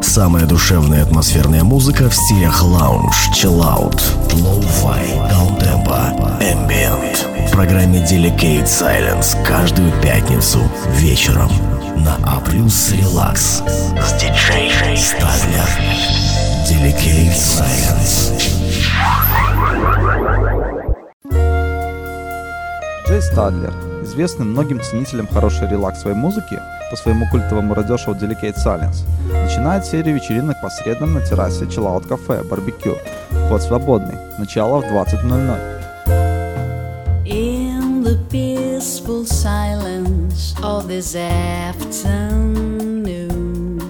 Самая душевная атмосферная музыка в стилях лаунж, чиллаут, лоу-фай, даунтемпо, эмбиент. В программе Delicate Silence каждую пятницу вечером на A+ Relax с диджей Стадлер. Delicate Silence. Джей Стадлер, известный многим ценителям хорошей релаксовой музыки по своему культовому радиошоу Delicate Silence, начинает серию вечеринок по средам на террасе Chillout кафе Барбекю. Вход свободный. Начало в 20:00. In the peaceful silence of this afternoon,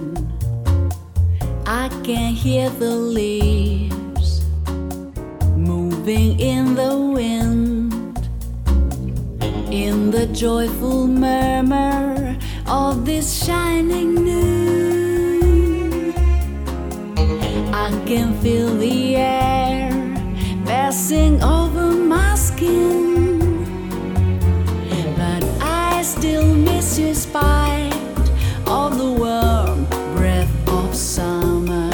I can hear the leaves moving in the wind, in the joyful murmur of this shining noon. I can feel the air passing over my skin, but I still miss you in spite of the warm breath of summer.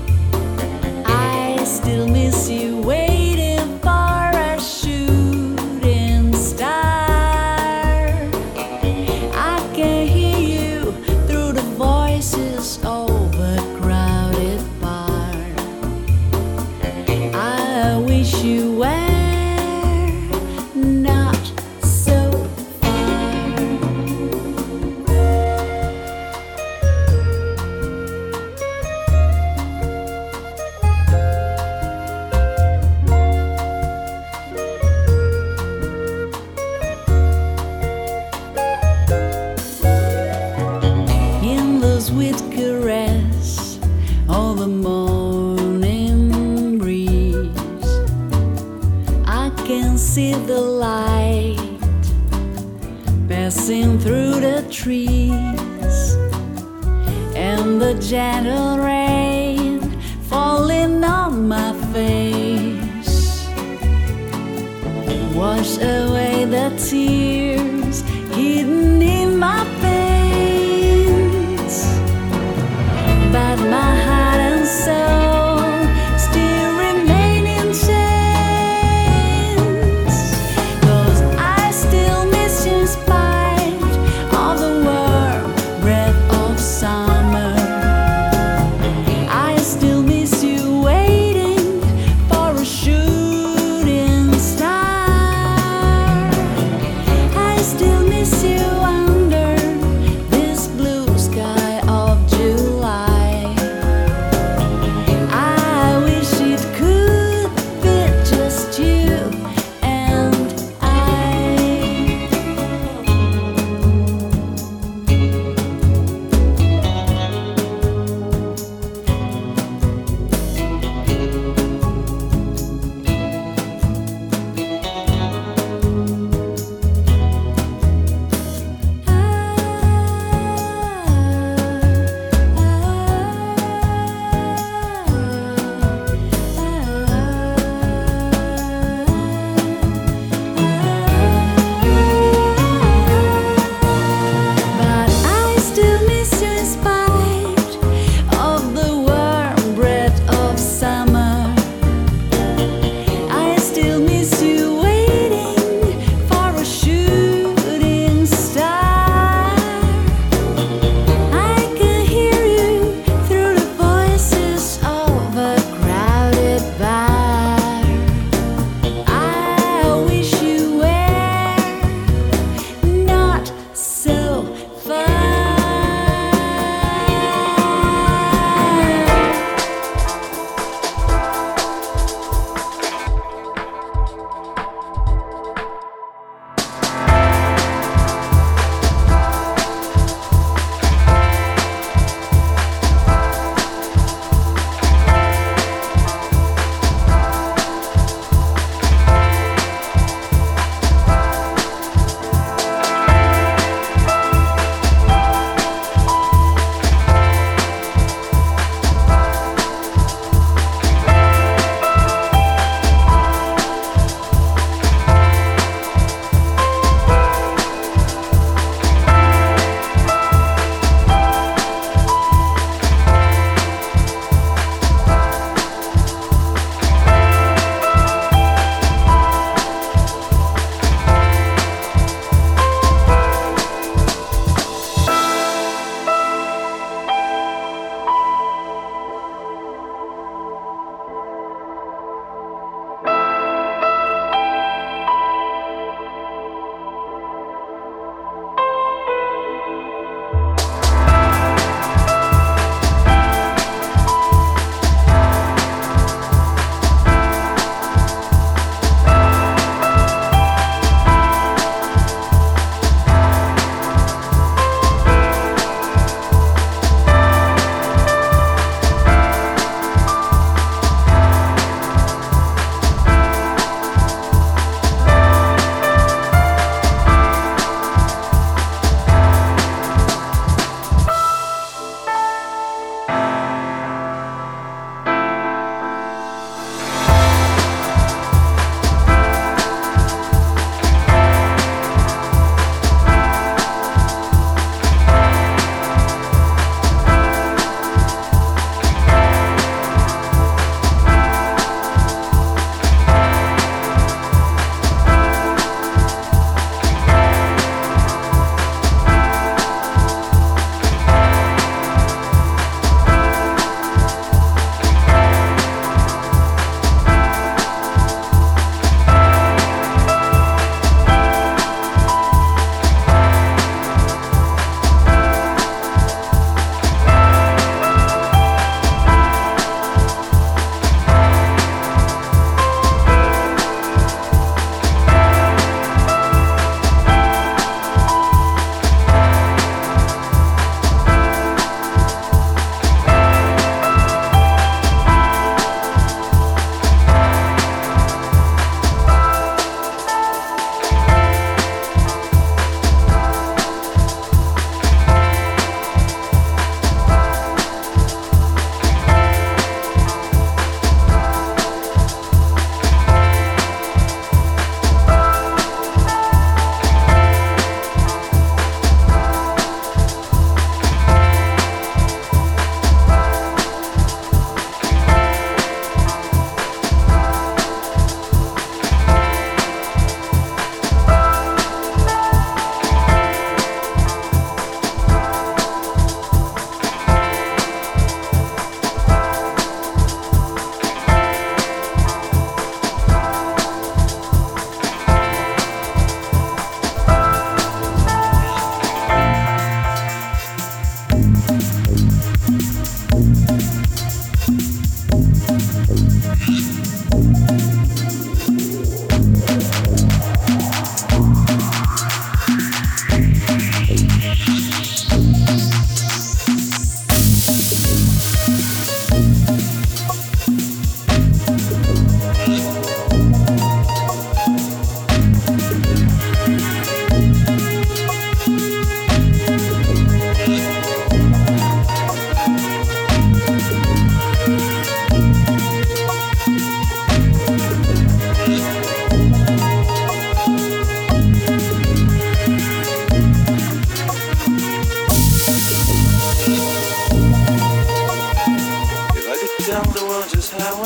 I still miss you waiting for a shooting star. I can hear you through the voices of a crowded bar. I wish you were not so far. In the sweet caress of the morning breeze, I can see the light passing through the trees, and the gentle rain falling on my face wash away the tears hidden in my veins. But my heart and soul still remain in chains, 'cause I still miss you in spite of the warm breath of summer. I still miss you waiting for a shooting star. I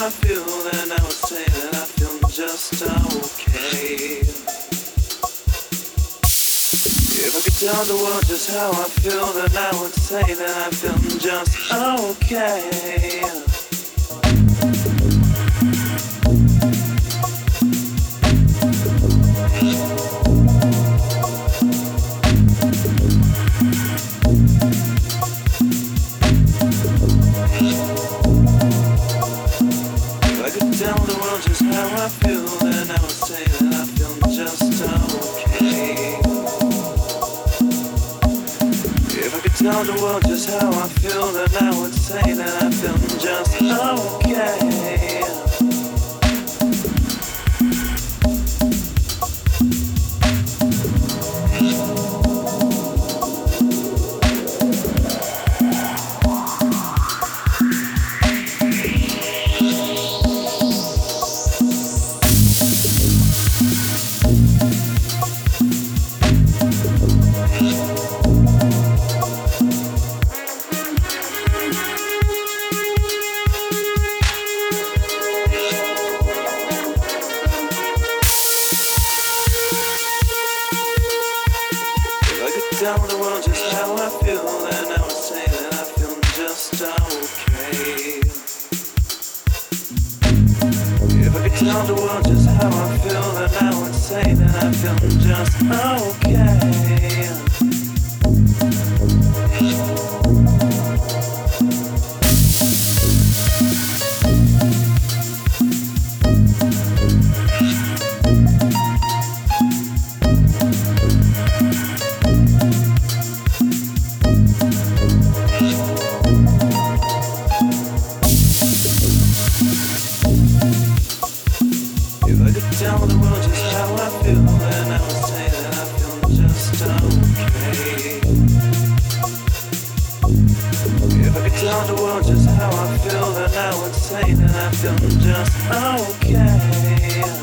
I feel, then I would say that I feel just okay. If I could tell the world just how I feel, then I would say that I feel just okay. If I could tell the world just how I feel, then I would say that I feel just okay. If I could tell the world just how I feel, then I would say that I feel just okay. Tell the world just how I feel, then I would say that I feel just okay. If I could tell the world just how I feel, then I would say that I feel just okay. If I could tell the world just how I feel, then I would say that I feel just okay. If I could tell the world just how I feel, then I would say that I feel just okay.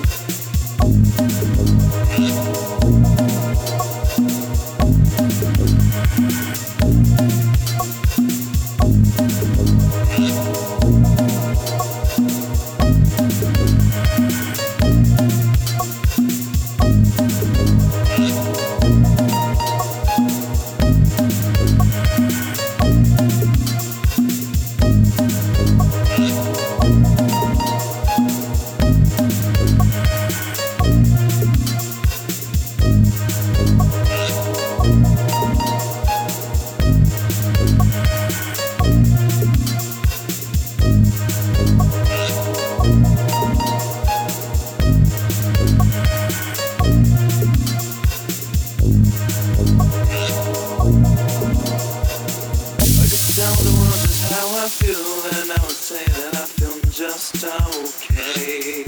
I feel, then I would say that I feel just okay.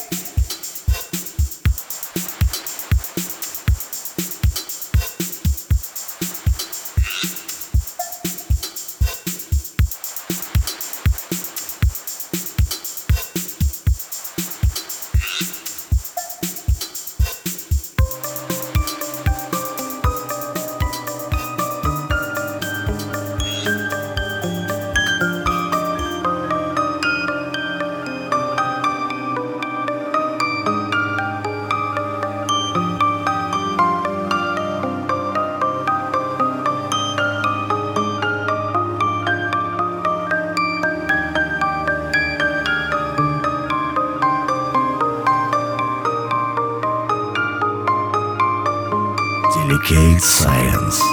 Delicate Silence.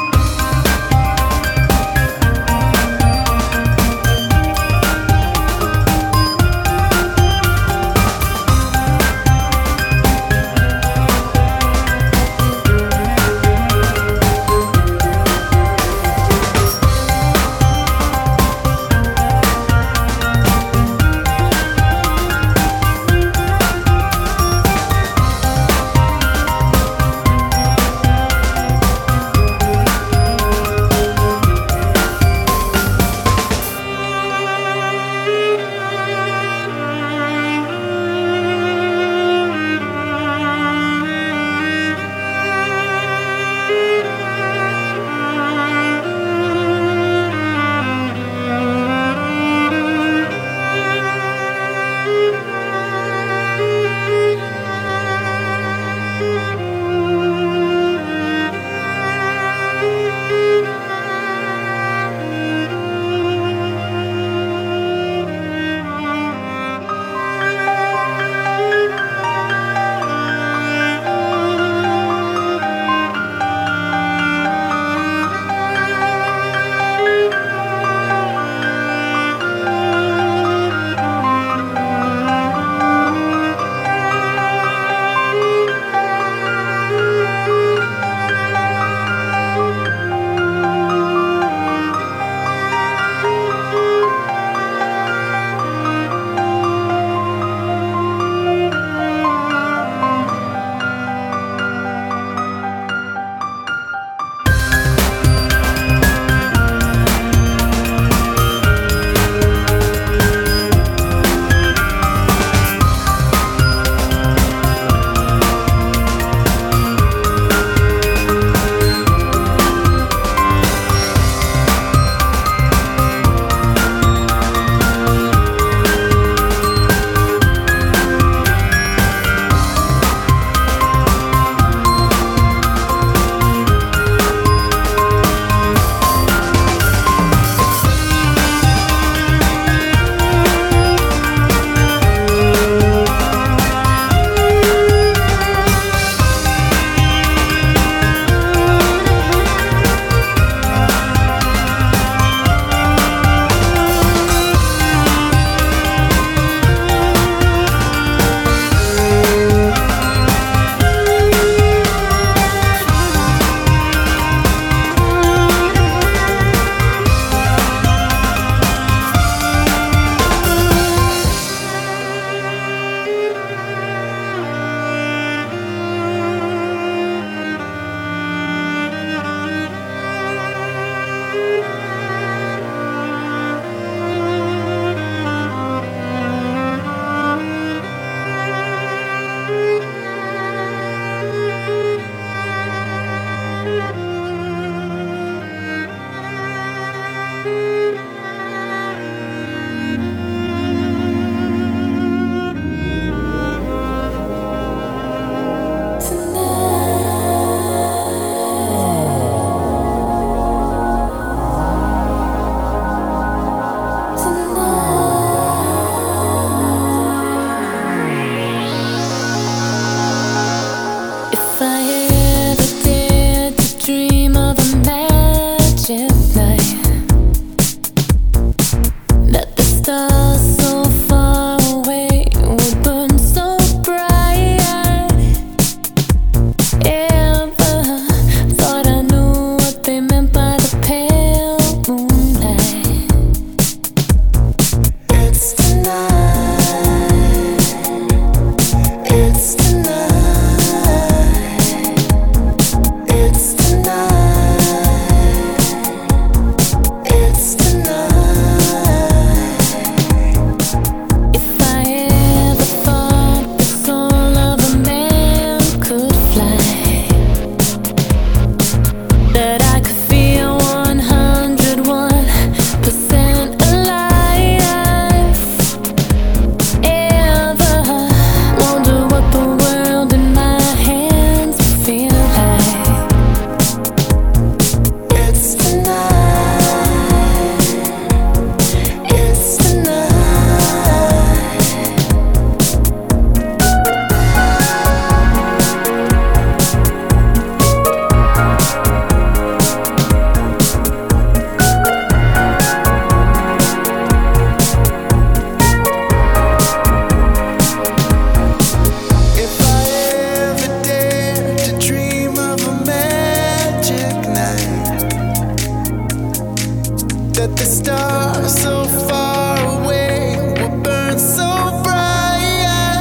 that the stars so far away will burn so bright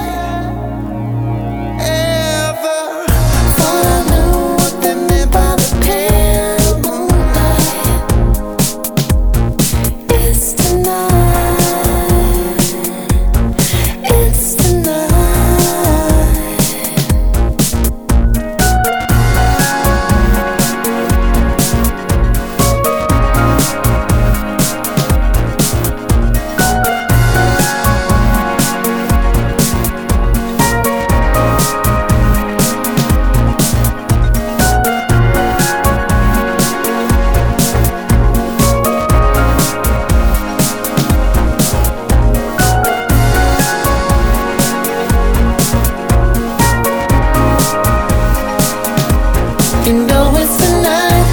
ever. Thought I knew what they meant by the pale moonlight. It's tonight. It's tonight. You know it's the night.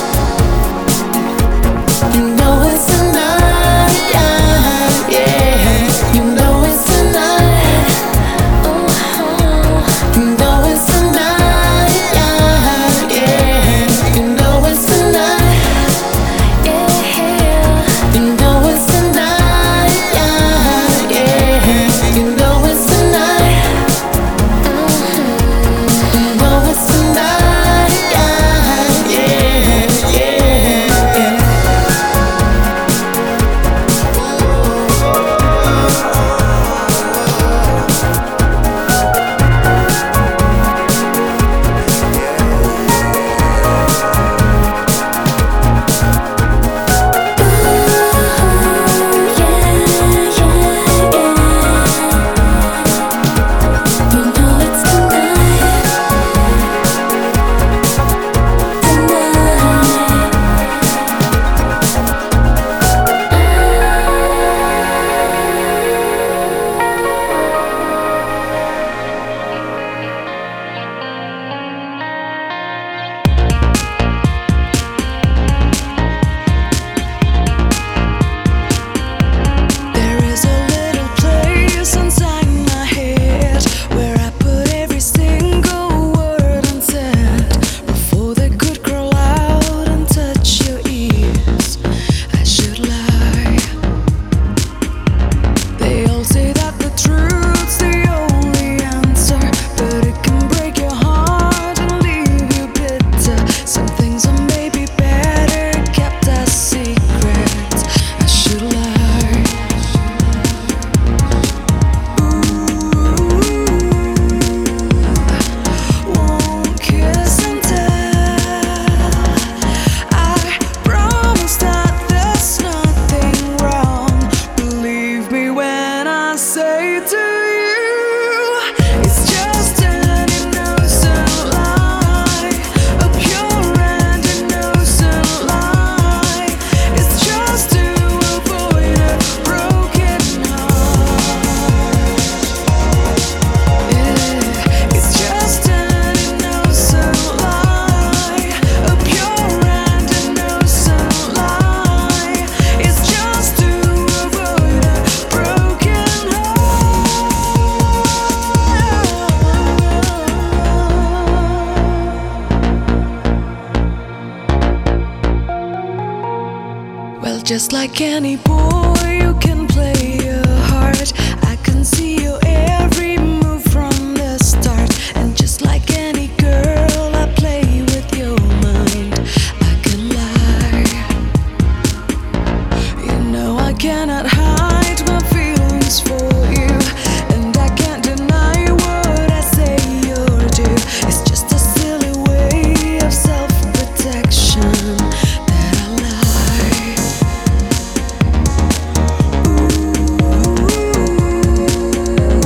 You know it's the night, yeah. You know it's the night. You know it's the night, yeah. You know it's the night, yeah. You know it's the night, yeah. You know it's the night. You know it's the night. There is a little place inside my head where I put every single word unsaid before they could crawl out and touch your ears. I should lie. They all say that the truth's the only answer, but it can break your heart and leave you bitter. Some things are maybe better kept as secrets. I should lie. Won't kiss and tell. I promise that there's nothing wrong. Believe me when I say to you, it's just an innocent lie, a pure and innocent lie. It's just to avoid a broken heart. It's just an innocent lie, a pure and innocent lie. It's just to avoid a broken heart. Well, just like any boy, you can play your heart. I can see your every move from the start. And just like any girl, I play with your mind. I can lie. You know I cannot hide my feelings for you, and I can't deny what I say or do. It's just a silly way of self-protection that I lie. Ooh.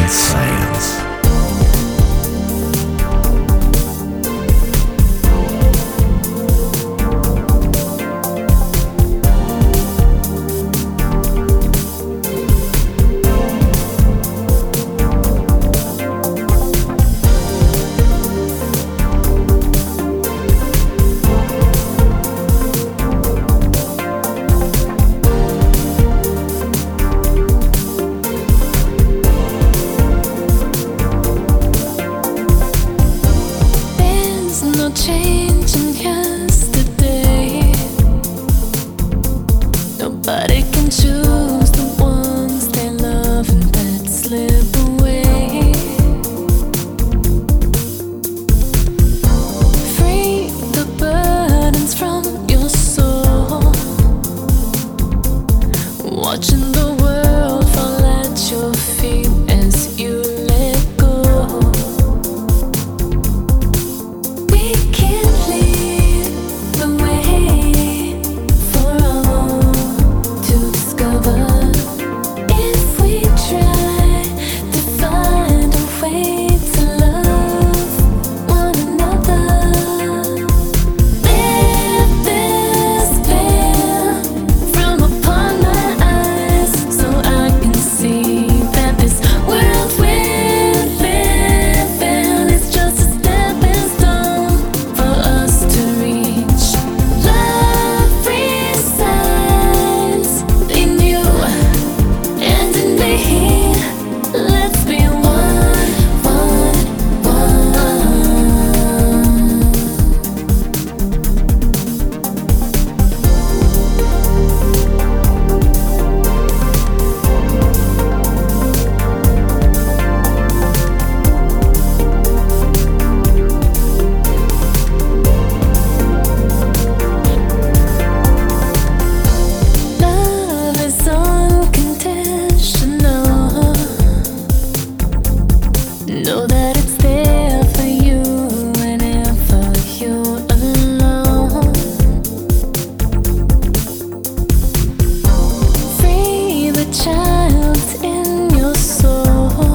Delicate Science. There's no change in yesterday. Nobody can choose the ones they love and that slip away. Free the burdens from your soul. Watching the world fall at your feet as you let go. We can't lead the way for all to discover. If we try to find a way to love one another, lift this veil from upon my eyes, so I can see that this world we're living is just a stepping stone for us to reach. Love resides in you and in me. Let's be one, one, one. Love is unconditional. Know that it's there for you whenever you're alone. Free the child in your soul.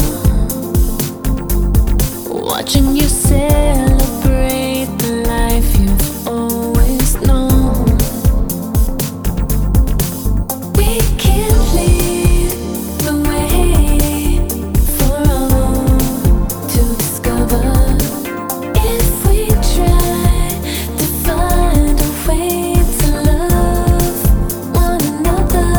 Watching you celebrate the life you've always known. We can't lead the way for all to discover. If we try to find a way to love one another,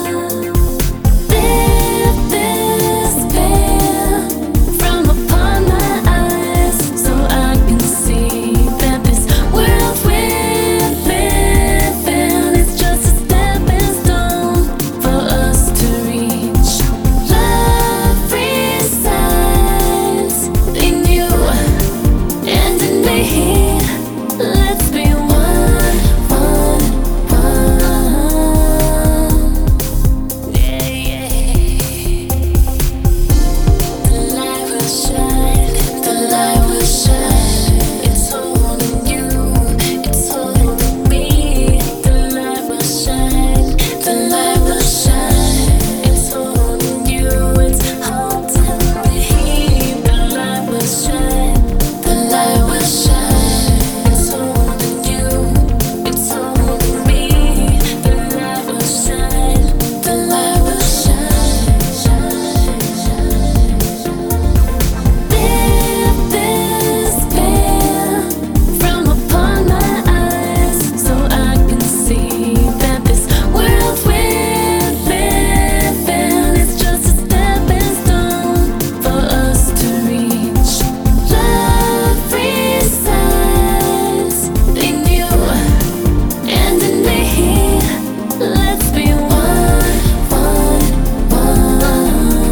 lift this veil from upon my eyes, so I can see that this world we're living is just a stepping stone for us to reach. Love resides in you and in me. Let's be one, one, one. Yeah, yeah. The light will shine, the light will shine. It's holding you, it's holding me. The light will shine, the light will shine. It's holding you, it's holding me. The light will shine, the light will shine. It's holding you, it's holding me. The light will shine, the light will shine, shine, shine. Lift this veil from upon my eyes, so I can see that this world we're living is just a stepping stone for us to reach. Love resides in you and in me. Let's be one, one, one.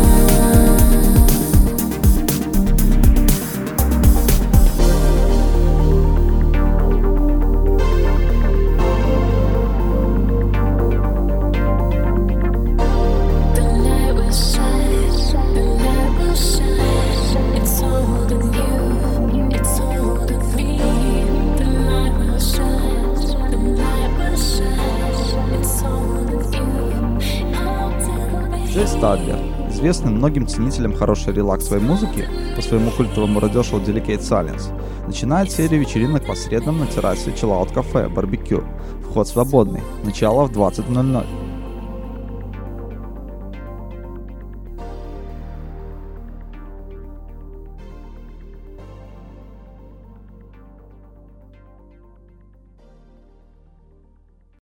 The light will shine, the light will shine. It's holding you, it's holding me. The light will shine, the light will shine. It's holding you, holding me. Джей Стадлер Известный многим ценителям хорошей релаксовой музыки по своему культовому радиошоу Delicate Silence, начинает серию вечеринок по средам на террасе Chillout Cafe Barbecue. Вход свободный. Начало в 20:00.